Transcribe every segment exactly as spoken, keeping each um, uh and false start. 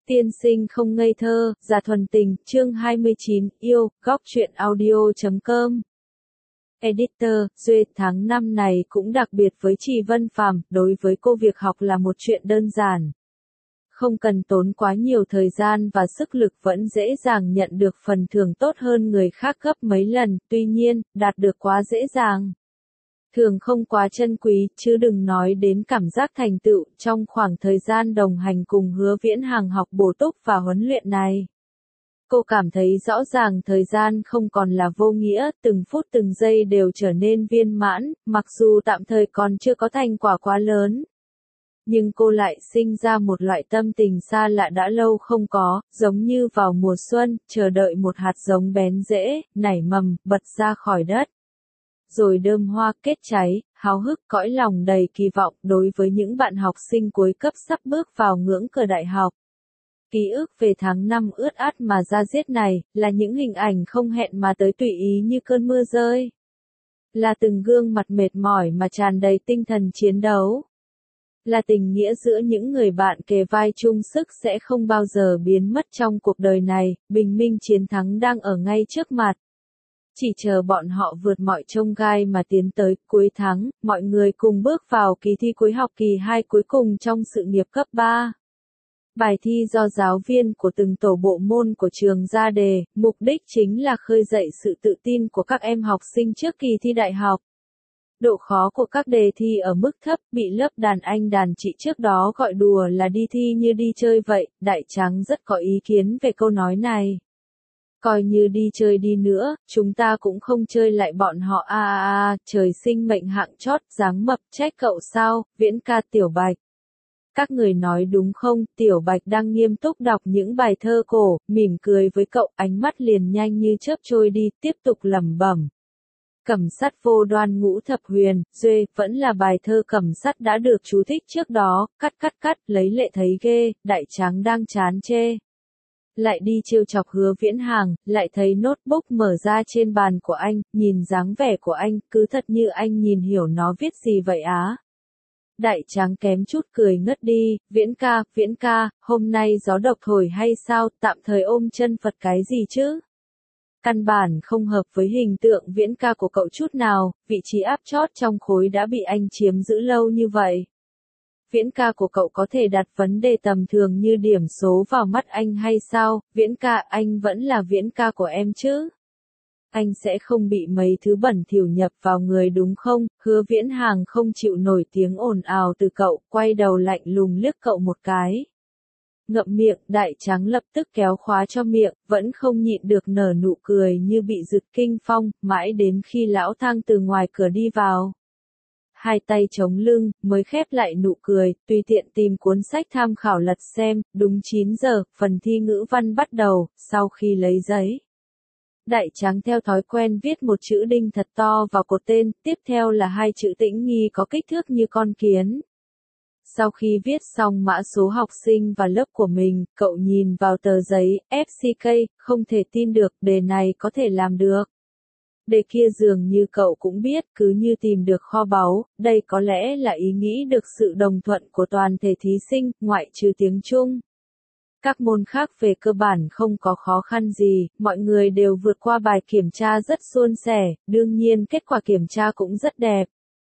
Tiên sinh không ngây thơ, già thuần tình, chương hai mươi chín, yêu, góc truyện audio chấm com. Editor, Duệ, tháng năm này cũng đặc biệt với Trì Vân Phàm, đối với cô việc học là một chuyện đơn giản. Không cần tốn quá nhiều thời gian và sức lực vẫn dễ dàng nhận được phần thưởng tốt hơn người khác gấp mấy lần, tuy nhiên, đạt được quá dễ dàng. Thường không quá chân quý, chứ đừng nói đến cảm giác thành tựu trong khoảng thời gian đồng hành cùng Hứa Viễn Hàng học bổ túc và huấn luyện này. Cô cảm thấy rõ ràng thời gian không còn là vô nghĩa, từng phút từng giây đều trở nên viên mãn, mặc dù tạm thời còn chưa có thành quả quá lớn. Nhưng cô lại sinh ra một loại tâm tình xa lạ đã lâu không có, giống như vào mùa xuân, chờ đợi một hạt giống bén rễ, nảy mầm, bật ra khỏi đất. Rồi đơm hoa kết trái, háo hức cõi lòng đầy kỳ vọng đối với những bạn học sinh cuối cấp sắp bước vào ngưỡng cửa đại học. Ký ức về tháng năm ướt át mà ra diết này, là những hình ảnh không hẹn mà tới tùy ý như cơn mưa rơi. Là từng gương mặt mệt mỏi mà tràn đầy tinh thần chiến đấu. Là tình nghĩa giữa những người bạn kề vai chung sức sẽ không bao giờ biến mất trong cuộc đời này, bình minh chiến thắng đang ở ngay trước mặt. Chỉ chờ bọn họ vượt mọi chông gai mà tiến tới, cuối tháng, mọi người cùng bước vào kỳ thi cuối học kỳ hai cuối cùng trong sự nghiệp cấp ba. Bài thi do giáo viên của từng tổ bộ môn của trường ra đề, mục đích chính là khơi dậy sự tự tin của các em học sinh trước kỳ thi đại học. Độ khó của các đề thi ở mức thấp, bị lớp đàn anh đàn chị trước đó gọi đùa là đi thi như đi chơi vậy, Đại Tráng rất có ý kiến về câu nói này. Coi như đi chơi đi nữa, chúng ta cũng không chơi lại bọn họ a a a, trời sinh mệnh hạng chót, dáng mập, trách cậu sao, Viễn ca Tiểu Bạch. Các người nói đúng không, Tiểu Bạch đang nghiêm túc đọc những bài thơ cổ, mỉm cười với cậu, ánh mắt liền nhanh như chớp trôi đi, tiếp tục lẩm bẩm. Cẩm sắt vô đoan ngũ thập huyền, Duê, vẫn là bài thơ cẩm sắt đã được chú thích trước đó, cắt cắt cắt, lấy lệ thấy ghê, Đại Tráng đang chán chê. Lại đi trêu chọc Hứa Viễn Hàng, lại thấy notebook mở ra trên bàn của anh, nhìn dáng vẻ của anh, cứ thật như anh nhìn hiểu nó viết gì vậy á. Đại Tráng kém chút cười ngất đi, Viễn ca, Viễn ca, hôm nay gió độc thổi hay sao, tạm thời ôm chân Phật cái gì chứ? Căn bản không hợp với hình tượng Viễn ca của cậu chút nào, vị trí áp chót trong khối đã bị anh chiếm giữ lâu như vậy. Viễn ca của cậu có thể đặt vấn đề tầm thường như điểm số vào mắt anh hay sao, Viễn ca, anh vẫn là Viễn ca của em chứ? Anh sẽ không bị mấy thứ bẩn thỉu nhập vào người đúng không? Hứa Viễn Hàng không chịu nổi tiếng ồn ào từ cậu, quay đầu lạnh lùng liếc cậu một cái. Ngậm miệng, Đại Tráng lập tức kéo khóa cho miệng, vẫn không nhịn được nở nụ cười như bị giật kinh phong, mãi đến khi lão Thang từ ngoài cửa đi vào. Hai tay chống lưng, mới khép lại nụ cười, tùy tiện tìm cuốn sách tham khảo lật xem, đúng chín giờ, phần thi ngữ văn bắt đầu, sau khi lấy giấy. Đại Tráng theo thói quen viết một chữ đinh thật to vào cột tên, tiếp theo là hai chữ Tĩnh Nghi có kích thước như con kiến. Sau khi viết xong mã số học sinh và lớp của mình, cậu nhìn vào tờ giấy, ép xê ca, không thể tin được, đề này có thể làm được. Đề kia dường như cậu cũng biết, cứ như tìm được kho báu, đây có lẽ là ý nghĩ được sự đồng thuận của toàn thể thí sinh, ngoại trừ tiếng Trung. Các môn khác về cơ bản không có khó khăn gì, mọi người đều vượt qua bài kiểm tra rất suôn sẻ, đương nhiên kết quả kiểm tra cũng rất đẹp.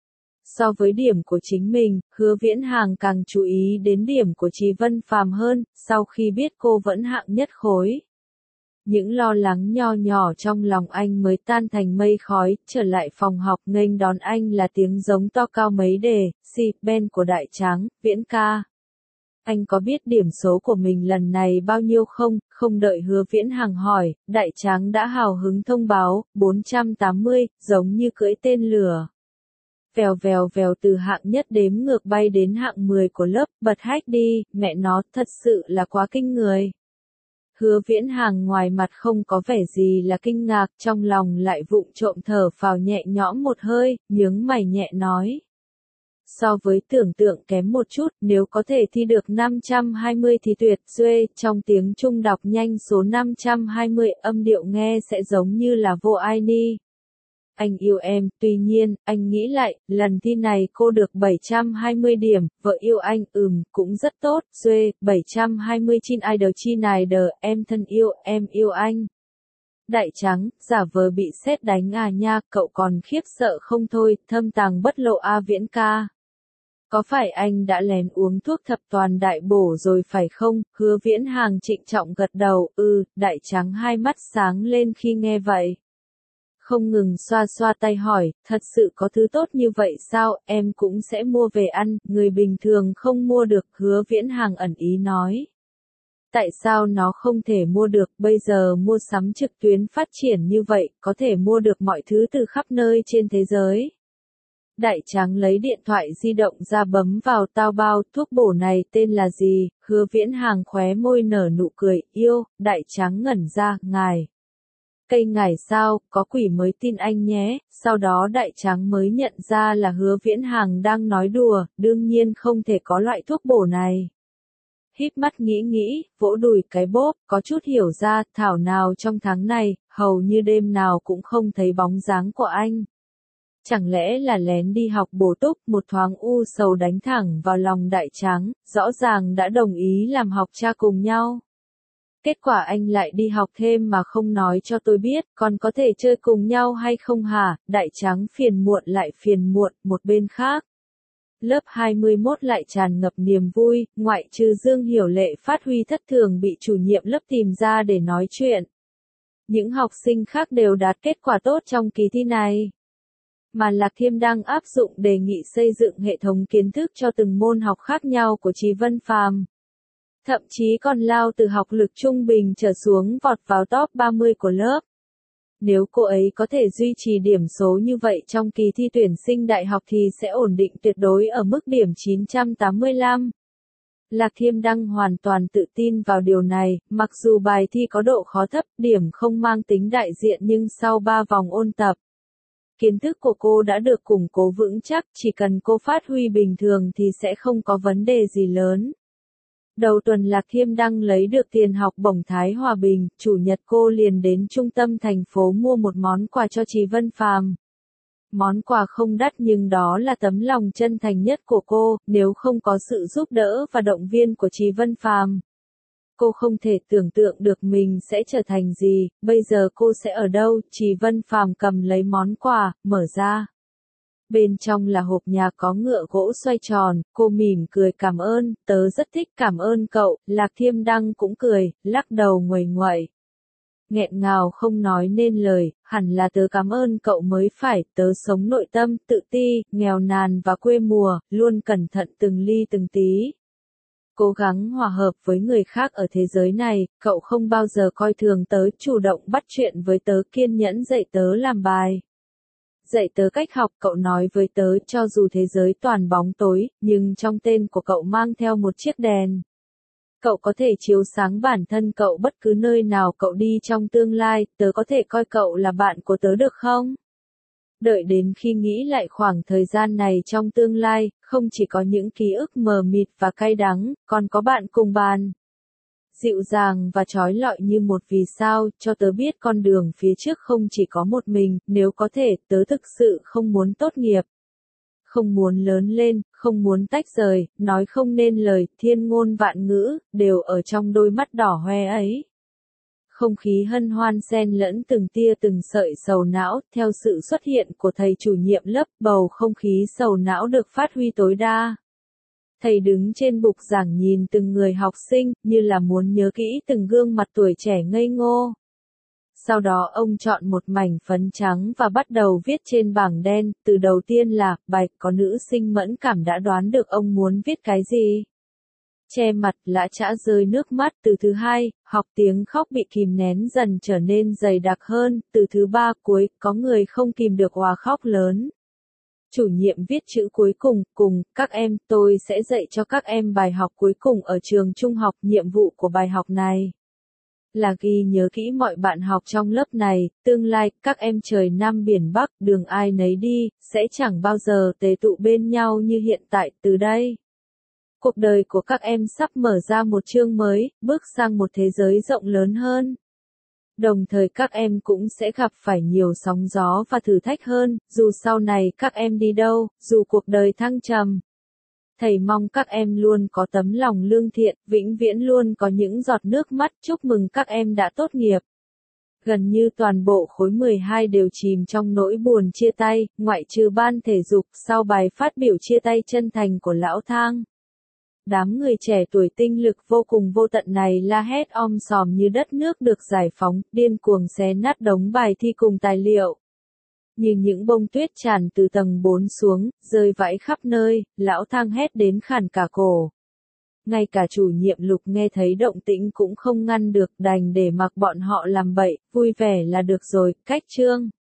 So với điểm của chính mình, Hứa Viễn Hàng càng chú ý đến điểm của Trì Vân Phàm hơn, sau khi biết cô vẫn hạng nhất khối. Những lo lắng nho nhỏ trong lòng anh mới tan thành mây khói, trở lại phòng học nghênh đón anh là tiếng giống to cao mấy đề, si, ben của Đại Tráng, Viễn ca. Anh có biết điểm số của mình lần này bao nhiêu không? Không đợi Hứa Viễn Hàng hỏi, Đại Tráng đã hào hứng thông báo, bốn trăm tám mươi, giống như cưỡi tên lửa. Vèo vèo vèo từ hạng nhất đếm ngược bay đến hạng mười của lớp, bật hách đi, mẹ nó, thật sự là quá kinh người. Hứa Viễn Hàng ngoài mặt không có vẻ gì là kinh ngạc, trong lòng lại vụng trộm thở phào nhẹ nhõm một hơi, nhướng mày nhẹ nói. So với tưởng tượng kém một chút, nếu có thể thi được năm trăm hai mươi thì tuyệt, Duê, trong tiếng Trung đọc nhanh số năm trăm hai mươi, âm điệu nghe sẽ giống như là vô ai ni. anh yêu em, tuy nhiên, anh nghĩ lại, lần thi này cô được bảy trăm hai mươi điểm, vợ yêu anh, ừm, cũng rất tốt, Duê, bảy trăm hai mươi chín idol chi này đờ, em thân yêu, em yêu anh. Đại Trắng, giả vờ bị sét đánh à nha, cậu còn khiếp sợ không thôi, thâm tàng bất lộ a Viễn ca. Có phải anh đã lén uống thuốc thập toàn đại bổ rồi phải không? Hứa Viễn Hàng trịnh trọng gật đầu, ừ, Đại Trắng hai mắt sáng lên khi nghe vậy. Không ngừng xoa xoa tay hỏi, thật sự có thứ tốt như vậy sao, em cũng sẽ mua về ăn, người bình thường không mua được, Hứa Viễn Hàng ẩn ý nói. Tại sao nó không thể mua được, bây giờ mua sắm trực tuyến phát triển như vậy, có thể mua được mọi thứ từ khắp nơi trên thế giới. Đại Trắng lấy điện thoại di động ra bấm vào tao bao, thuốc bổ này tên là gì, Hứa Viễn Hàng khóe môi nở nụ cười, yêu, Đại Trắng ngẩn ra, ngài. Cây ngải sao, có quỷ mới tin anh nhé, sau đó Đại Trắng mới nhận ra là Hứa Viễn Hàng đang nói đùa, đương nhiên không thể có loại thuốc bổ này. Híp mắt nghĩ nghĩ, vỗ đùi cái bốp, có chút hiểu ra, thảo nào trong tháng này, hầu như đêm nào cũng không thấy bóng dáng của anh. Chẳng lẽ là lén đi học bổ túc, một thoáng u sầu đánh thẳng vào lòng Đại Trắng, rõ ràng đã đồng ý làm học cha cùng nhau. Kết quả anh lại đi học thêm mà không nói cho tôi biết, còn có thể chơi cùng nhau hay không hả? Đại Trắng phiền muộn lại phiền muộn, một bên khác. Lớp hai mươi mốt lại tràn ngập niềm vui, ngoại trừ Dương Hiểu Lệ phát huy thất thường bị chủ nhiệm lớp tìm ra để nói chuyện. Những học sinh khác đều đạt kết quả tốt trong kỳ thi này. Mà Lạc Thiêm đang áp dụng đề nghị xây dựng hệ thống kiến thức cho từng môn học khác nhau của Chí Vân Phàm. Thậm chí còn lao từ học lực trung bình trở xuống vọt vào top ba mươi của lớp. Nếu cô ấy có thể duy trì điểm số như vậy trong kỳ thi tuyển sinh đại học thì sẽ ổn định tuyệt đối ở mức điểm chín trăm tám mươi lăm. Lạc Thiêm Đăng hoàn toàn tự tin vào điều này, mặc dù bài thi có độ khó thấp, điểm không mang tính đại diện nhưng sau ba vòng ôn tập, kiến thức của cô đã được củng cố vững chắc, chỉ cần cô phát huy bình thường thì sẽ không có vấn đề gì lớn. Đầu tuần Lạc Thiêm Đăng lấy được tiền học bổng Thái Hòa Bình, chủ nhật cô liền đến trung tâm thành phố mua một món quà cho Chí Vân Phàm. Món quà không đắt nhưng đó là tấm lòng chân thành nhất của cô, nếu không có sự giúp đỡ và động viên của Chí Vân Phàm, cô không thể tưởng tượng được mình sẽ trở thành gì, bây giờ cô sẽ ở đâu, Chí Vân Phàm cầm lấy món quà, mở ra. Bên trong là hộp nhà có ngựa gỗ xoay tròn, cô mỉm cười cảm ơn, tớ rất thích cảm ơn cậu, Lạc Thiêm Đăng cũng cười, lắc đầu nguầy nguậy. Nghẹn ngào không nói nên lời, hẳn là tớ cảm ơn cậu mới phải, tớ sống nội tâm, tự ti, nghèo nàn và quê mùa, luôn cẩn thận từng ly từng tí. Cố gắng hòa hợp với người khác ở thế giới này, cậu không bao giờ coi thường tớ, chủ động bắt chuyện với tớ, kiên nhẫn dạy tớ làm bài. Dạy tớ cách học, cậu nói với tớ cho dù thế giới toàn bóng tối, nhưng trong tên của cậu mang theo một chiếc đèn. Cậu có thể chiếu sáng bản thân cậu bất cứ nơi nào cậu đi trong tương lai, tớ có thể coi cậu là bạn của tớ được không? Đợi đến khi nghĩ lại khoảng thời gian này trong tương lai, không chỉ có những ký ức mờ mịt và cay đắng, còn có bạn cùng bàn. Dịu dàng và trói lọi như một vì sao, cho tớ biết con đường phía trước không chỉ có một mình, nếu có thể, tớ thực sự không muốn tốt nghiệp. Không muốn lớn lên, không muốn tách rời, nói không nên lời, thiên ngôn vạn ngữ, đều ở trong đôi mắt đỏ hoe ấy. Không khí hân hoan xen lẫn từng tia từng sợi sầu não, theo sự xuất hiện của thầy chủ nhiệm lớp, bầu không khí sầu não được phát huy tối đa. Thầy đứng trên bục giảng nhìn từng người học sinh, như là muốn nhớ kỹ từng gương mặt tuổi trẻ ngây ngô. Sau đó ông chọn một mảnh phấn trắng và bắt đầu viết trên bảng đen, từ đầu tiên là, bài, có nữ sinh mẫn cảm đã đoán được ông muốn viết cái gì. Che mặt, lã chã rơi nước mắt, từ thứ hai, học tiếng khóc bị kìm nén dần trở nên dày đặc hơn, từ thứ ba, cuối, có người không kìm được òa khóc lớn. Chủ nhiệm viết chữ cuối cùng, cùng, các em, tôi sẽ dạy cho các em bài học cuối cùng ở trường trung học, nhiệm vụ của bài học này là ghi nhớ kỹ mọi bạn học trong lớp này, tương lai, các em trời Nam biển Bắc, đường ai nấy đi, sẽ chẳng bao giờ tề tụ bên nhau như hiện tại, từ đây. Cuộc đời của các em sắp mở ra một chương mới, bước sang một thế giới rộng lớn hơn. Đồng thời các em cũng sẽ gặp phải nhiều sóng gió và thử thách hơn, dù sau này các em đi đâu, dù cuộc đời thăng trầm. Thầy mong các em luôn có tấm lòng lương thiện, vĩnh viễn luôn có những giọt nước mắt. Chúc mừng các em đã tốt nghiệp. Gần như toàn bộ khối mười hai đều chìm trong nỗi buồn chia tay, ngoại trừ ban thể dục sau bài phát biểu chia tay chân thành của Lão Thang. Đám người trẻ tuổi tinh lực vô cùng vô tận này la hét om sòm như đất nước được giải phóng, điên cuồng xé nát đống bài thi cùng tài liệu. Như những bông tuyết tràn từ tầng bốn xuống, rơi vãi khắp nơi, Lão Thang hét đến khản cả cổ. Ngay cả chủ nhiệm Lục nghe thấy động tĩnh cũng không ngăn được, đành để mặc bọn họ làm bậy, vui vẻ là được rồi. Cách chương